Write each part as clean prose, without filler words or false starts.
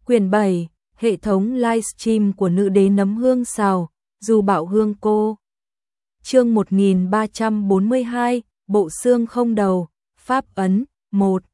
Quyển 7, hệ thống livestream của nữ đế nấm hương xào, Du Bảo Hương cô. Chương 1342, bộ xương không đầu, pháp ấn, 1.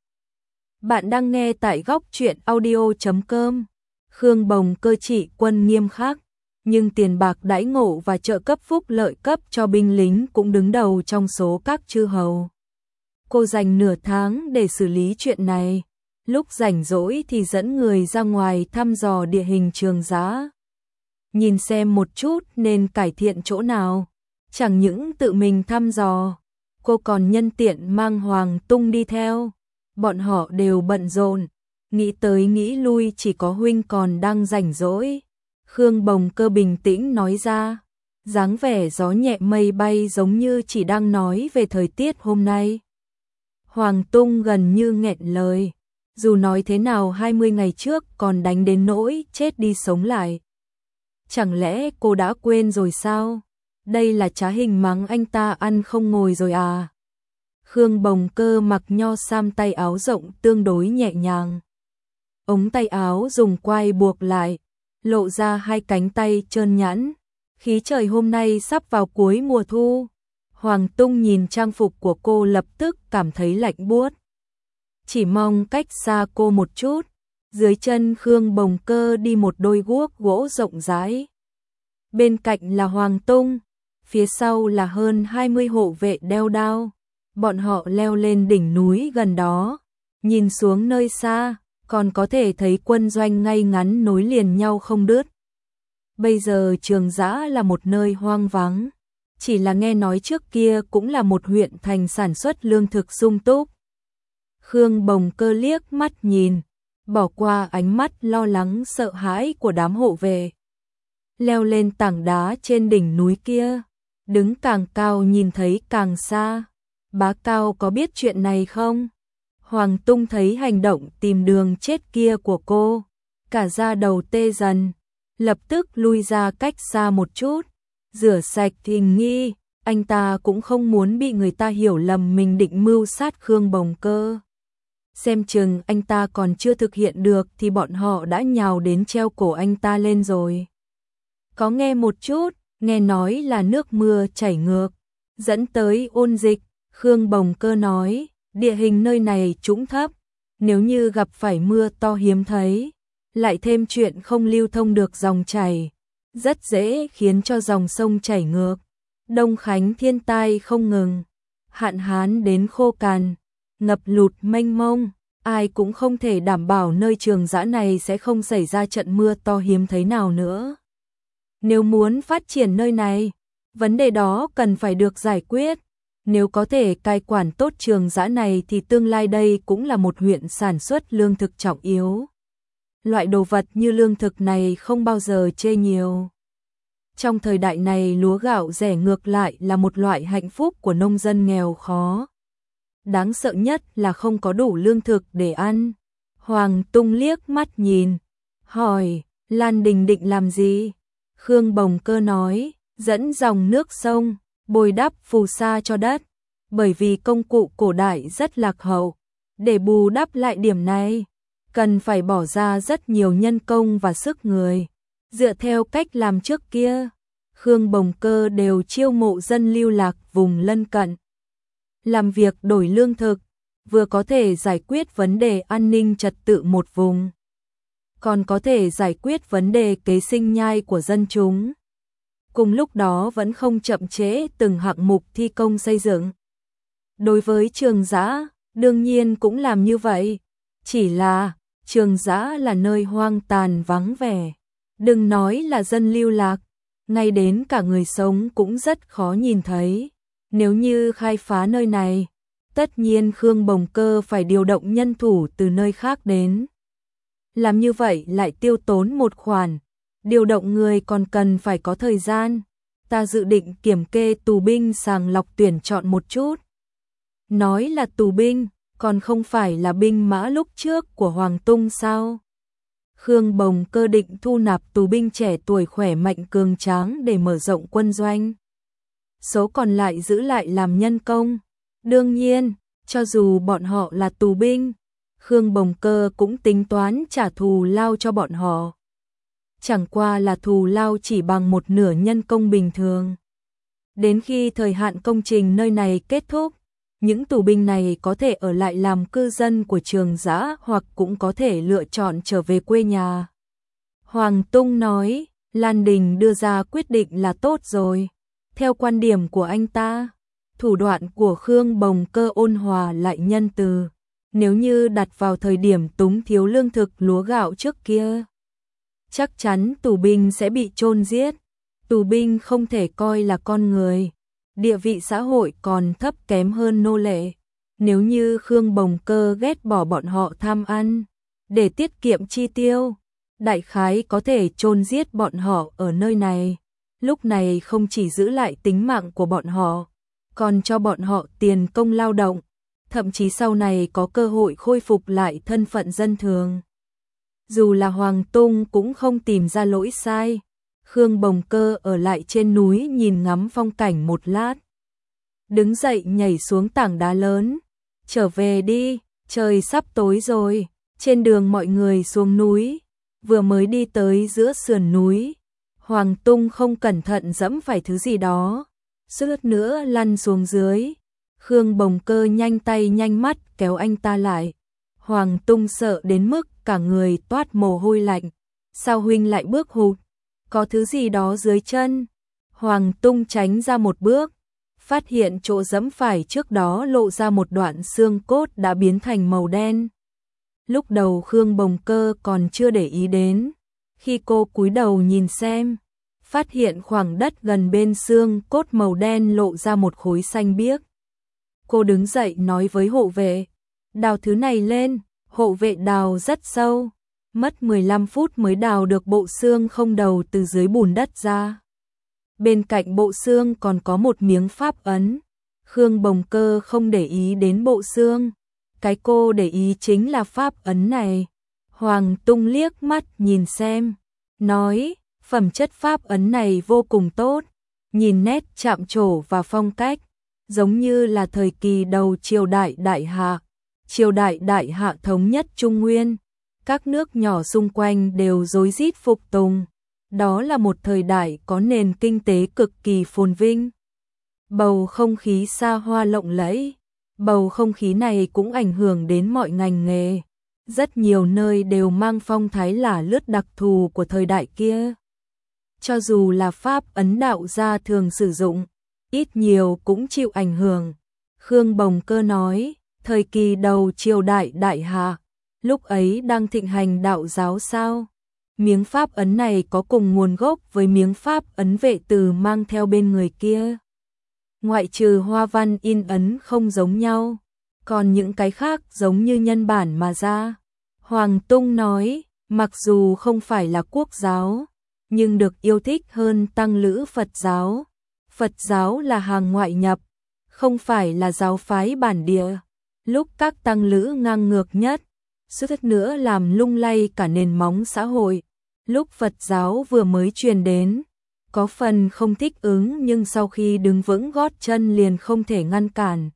Bạn đang nghe tại góc truyện audio.com. Khương Bồng Cơ trị quân nghiêm khắc, nhưng tiền bạc đãi ngộ và trợ cấp phúc lợi cấp cho binh lính cũng đứng đầu trong số các chư hầu. Cô dành nửa tháng để xử lý chuyện này. Lúc rảnh rỗi thì dẫn người ra ngoài thăm dò địa hình Trường Giã. Nhìn xem một chút nên cải thiện chỗ nào. Chẳng những tự mình thăm dò, cô còn nhân tiện mang Hoàng Tung đi theo. Bọn họ đều bận rộn, nghĩ tới nghĩ lui chỉ có huynh còn đang rảnh rỗi. Khương Bồng Cơ bình tĩnh nói ra, dáng vẻ gió nhẹ mây bay giống như chỉ đang nói về thời tiết hôm nay. Hoàng Tung gần như nghẹn lời. Dù nói thế nào 20 ngày trước còn đánh đến nỗi chết đi sống lại. Chẳng lẽ cô đã quên rồi sao? Đây là trá hình mắng anh ta ăn không ngồi rồi à? Khương Bồng Cơ mặc nho sam tay áo rộng tương đối nhẹ nhàng. Ống tay áo dùng quai buộc lại, lộ ra hai cánh tay trơn nhẵn. Khí trời hôm nay sắp vào cuối mùa thu. Hoàng Tung nhìn trang phục của cô lập tức cảm thấy lạnh buốt. Chỉ mong cách xa cô một chút. Dưới chân Khương Bồng Cơ đi một đôi guốc gỗ rộng rãi. Bên cạnh là Hoàng Tung, phía sau là hơn 20 hộ vệ đeo đao. Bọn họ leo lên đỉnh núi gần đó, nhìn xuống nơi xa, còn có thể thấy quân doanh ngay ngắn nối liền nhau không đứt. Bây giờ Trường Giã là một nơi hoang vắng, chỉ là nghe nói trước kia cũng là một huyện thành sản xuất lương thực sung túc. Khương Bồng Cơ liếc mắt nhìn, bỏ qua ánh mắt lo lắng sợ hãi của đám hộ vệ. Leo lên tảng đá trên đỉnh núi kia, đứng càng cao nhìn thấy càng xa. Bá Cao có biết chuyện này không? Hoàng Tung thấy hành động tìm đường chết kia của cô, cả da đầu tê dần, lập tức lui ra cách xa một chút, rửa sạch tình nghi. Anh ta cũng không muốn bị người ta hiểu lầm mình định mưu sát Khương Bồng Cơ. Xem chừng anh ta còn chưa thực hiện được thì bọn họ đã nhào đến treo cổ anh ta lên rồi. Có nghe một chút, nghe nói là nước mưa chảy ngược, dẫn tới ôn dịch. Khương Bồng Cơ nói, địa hình nơi này trũng thấp, nếu như gặp phải mưa to hiếm thấy, lại thêm chuyện không lưu thông được dòng chảy, rất dễ khiến cho dòng sông chảy ngược. Đông Khánh thiên tai không ngừng, hạn hán đến khô cằn, ngập lụt mênh mông, ai cũng không thể đảm bảo nơi Trường Giã này sẽ không xảy ra trận mưa to hiếm thấy nào nữa. Nếu muốn phát triển nơi này, vấn đề đó cần phải được giải quyết. Nếu có thể cai quản tốt Trường Giã này thì tương lai đây cũng là một huyện sản xuất lương thực trọng yếu. Loại đồ vật như lương thực này không bao giờ chê nhiều. Trong thời đại này lúa gạo rẻ ngược lại là một loại hạnh phúc của nông dân nghèo khó. Đáng sợ nhất là không có đủ lương thực để ăn. Hoàng Tung liếc mắt nhìn, hỏi, Lan Đình định làm gì? Khương Bồng Cơ nói, dẫn dòng nước sông, bồi đắp phù sa cho đất, bởi vì công cụ cổ đại rất lạc hậu. Để bù đắp lại điểm này, cần phải bỏ ra rất nhiều nhân công và sức người. Dựa theo cách làm trước kia, Khương Bồng Cơ đều chiêu mộ dân lưu lạc vùng lân cận. Làm việc đổi lương thực, vừa có thể giải quyết vấn đề an ninh trật tự một vùng, còn có thể giải quyết vấn đề kế sinh nhai của dân chúng. Cùng lúc đó vẫn không chậm trễ từng hạng mục thi công xây dựng. Đối với Trường Giã, đương nhiên cũng làm như vậy. Chỉ là, Trường Giã là nơi hoang tàn vắng vẻ. Đừng nói là dân lưu lạc, ngay đến cả người sống cũng rất khó nhìn thấy. Nếu như khai phá nơi này, tất nhiên Khương Bồng Cơ phải điều động nhân thủ từ nơi khác đến. Làm như vậy lại tiêu tốn một khoản. Điều động người còn cần phải có thời gian. Ta dự định kiểm kê tù binh sàng lọc tuyển chọn một chút. Nói là tù binh, còn không phải là binh mã lúc trước của Hoàng Tung sao? Khương Bồng Cơ định thu nạp tù binh trẻ tuổi khỏe mạnh cường tráng để mở rộng quân doanh. Số còn lại giữ lại làm nhân công. Đương nhiên, cho dù bọn họ là tù binh, Khương Bồng Cơ cũng tính toán trả thù lao cho bọn họ. Chẳng qua là thù lao chỉ bằng một nửa nhân công bình thường. Đến khi thời hạn công trình nơi này kết thúc, những tù binh này có thể ở lại làm cư dân của Trường Giã hoặc cũng có thể lựa chọn trở về quê nhà. Hoàng Tung nói, Lan Đình đưa ra quyết định là tốt rồi. Theo quan điểm của anh ta, thủ đoạn của Khương Bồng Cơ ôn hòa lại nhân từ. Nếu như đặt vào thời điểm túng thiếu lương thực lúa gạo trước kia, chắc chắn tù binh sẽ bị chôn giết. Tù binh không thể coi là con người, địa vị xã hội còn thấp kém hơn nô lệ. Nếu như Khương Bồng Cơ ghét bỏ bọn họ tham ăn, để tiết kiệm chi tiêu, đại khái có thể chôn giết bọn họ ở nơi này. Lúc này không chỉ giữ lại tính mạng của bọn họ, còn cho bọn họ tiền công lao động, thậm chí sau này có cơ hội khôi phục lại thân phận dân thường. Dù là Hoàng Tung cũng không tìm ra lỗi sai. Khương Bồng Cơ ở lại trên núi nhìn ngắm phong cảnh một lát. Đứng dậy nhảy xuống tảng đá lớn. Trở về đi, trời sắp tối rồi. Trên đường mọi người xuống núi. Vừa mới đi tới giữa sườn núi, Hoàng Tung không cẩn thận dẫm phải thứ gì đó, suýt nữa lăn xuống dưới. Khương Bồng Cơ nhanh tay nhanh mắt kéo anh ta lại. Hoàng Tung sợ đến mức cả người toát mồ hôi lạnh. Sao huynh lại bước hụt? Có thứ gì đó dưới chân. Hoàng Tung tránh ra một bước, phát hiện chỗ dẫm phải trước đó lộ ra một đoạn xương cốt đã biến thành màu đen. Lúc đầu Khương Bồng Cơ còn chưa để ý đến, khi cô cúi đầu nhìn xem, phát hiện khoảng đất gần bên xương cốt màu đen lộ ra một khối xanh biếc. Cô đứng dậy nói với hộ vệ, đào thứ này lên. Hộ vệ đào rất sâu, mất 15 phút mới đào được bộ xương không đầu từ dưới bùn đất ra. Bên cạnh bộ xương còn có một miếng pháp ấn. Khương Bồng Cơ không để ý đến bộ xương, cái cô để ý chính là pháp ấn này. Hoàng Tung liếc mắt nhìn xem, nói, phẩm chất pháp ấn này vô cùng tốt, nhìn nét chạm trổ và phong cách, giống như là thời kỳ đầu triều đại Đại Hạ. Triều đại Đại Hạ thống nhất Trung Nguyên, các nước nhỏ xung quanh đều rối rít phục tùng. Đó là một thời đại có nền kinh tế cực kỳ phồn vinh. Bầu không khí xa hoa lộng lẫy, bầu không khí này cũng ảnh hưởng đến mọi ngành nghề. Rất nhiều nơi đều mang phong thái lả lướt đặc thù của thời đại kia. Cho dù là pháp ấn đạo gia thường sử dụng, ít nhiều cũng chịu ảnh hưởng. Khương Bồng Cơ nói, thời kỳ đầu triều đại Đại Hạ, lúc ấy đang thịnh hành đạo giáo sao? Miếng pháp ấn này có cùng nguồn gốc với miếng pháp ấn Vệ Từ mang theo bên người kia. Ngoại trừ hoa văn in ấn không giống nhau, còn những cái khác giống như nhân bản mà ra. Hoàng Tung nói, mặc dù không phải là quốc giáo, nhưng được yêu thích hơn tăng lữ Phật giáo. Phật giáo là hàng ngoại nhập, không phải là giáo phái bản địa. Lúc các tăng lữ ngang ngược nhất, suýt nữa làm lung lay cả nền móng xã hội. Lúc Phật giáo vừa mới truyền đến, có phần không thích ứng nhưng sau khi đứng vững gót chân liền không thể ngăn cản.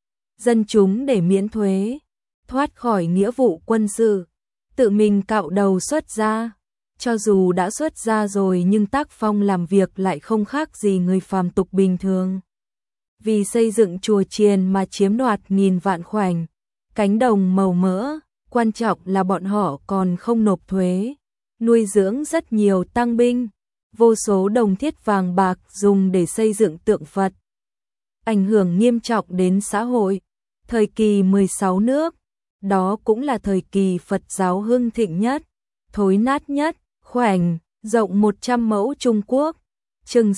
Dân chúng để miễn thuế, thoát khỏi nghĩa vụ quân sự, tự mình cạo đầu xuất gia. Cho dù đã xuất gia rồi nhưng tác phong làm việc lại không khác gì người phàm tục bình thường. Vì xây dựng chùa chiền mà chiếm đoạt nghìn vạn khoảnh, cánh đồng màu mỡ, quan trọng là bọn họ còn không nộp thuế, nuôi dưỡng rất nhiều tăng binh, vô số đồng thiết vàng bạc dùng để xây dựng tượng Phật. Ảnh hưởng nghiêm trọng đến xã hội. Thời kỳ 16 nước, đó cũng là thời kỳ Phật giáo hưng thịnh nhất, thối nát nhất. Khoảnh rộng 100 mẫu Trung Quốc, chừng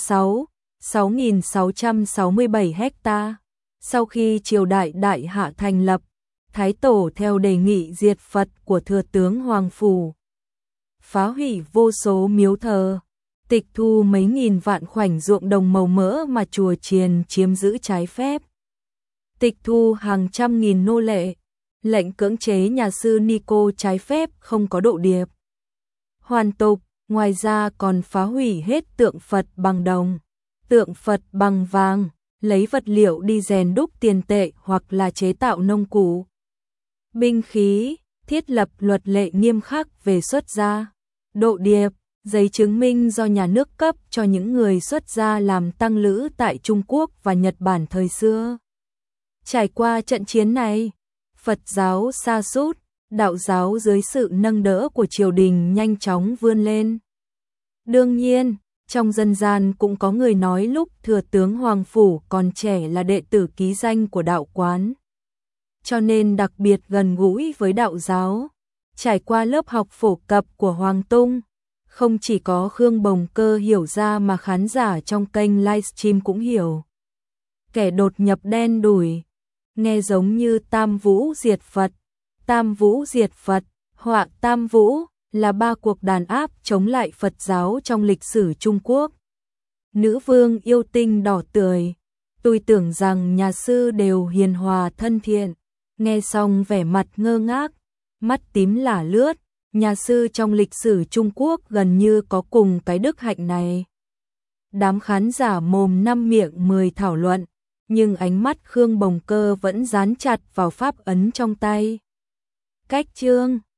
6.667 hecta. Sau khi triều đại Đại Hạ thành lập, Thái Tổ theo đề nghị diệt Phật của thừa tướng Hoàng Phủ, phá hủy vô số miếu thờ, tịch thu mấy nghìn vạn khoảnh ruộng đồng màu mỡ mà chùa chiền chiếm giữ trái phép, tịch thu hàng trăm nghìn nô lệ, lệnh cưỡng chế nhà sư Nico trái phép không có độ điệp. Hoàn tục, ngoài ra còn phá hủy hết tượng Phật bằng đồng, tượng Phật bằng vàng, lấy vật liệu đi rèn đúc tiền tệ hoặc là chế tạo nông cụ. binh khí, thiết lập luật lệ nghiêm khắc về xuất gia, độ điệp, giấy chứng minh do nhà nước cấp cho những người xuất gia làm tăng lữ tại Trung Quốc và Nhật Bản thời xưa. Trải qua trận chiến này, Phật giáo sa sút, đạo giáo dưới sự nâng đỡ của triều đình nhanh chóng vươn lên. Đương nhiên, trong dân gian cũng có người nói lúc thừa tướng Hoàng Phủ còn trẻ là đệ tử ký danh của đạo quán, cho nên đặc biệt gần gũi với đạo giáo. Trải qua lớp học phổ cập của Hoàng Tung, không chỉ có Khương Bồng Cơ hiểu ra mà khán giả trong kênh livestream cũng hiểu. Kẻ đột nhập đen đủi, nghe giống như Tam Vũ diệt Phật. Tam Vũ diệt Phật, họa Tam Vũ là 3 cuộc đàn áp chống lại Phật giáo trong lịch sử Trung Quốc. Nữ vương yêu tinh đỏ tươi, tôi tưởng rằng nhà sư đều hiền hòa thân thiện, nghe xong vẻ mặt ngơ ngác, mắt tím lả lướt, nhà sư trong lịch sử Trung Quốc gần như có cùng cái đức hạnh này. Đám khán giả mồm năm miệng 10 thảo luận, nhưng ánh mắt Khương Bồng Cơ vẫn dán chặt vào pháp ấn trong tay. Cách chương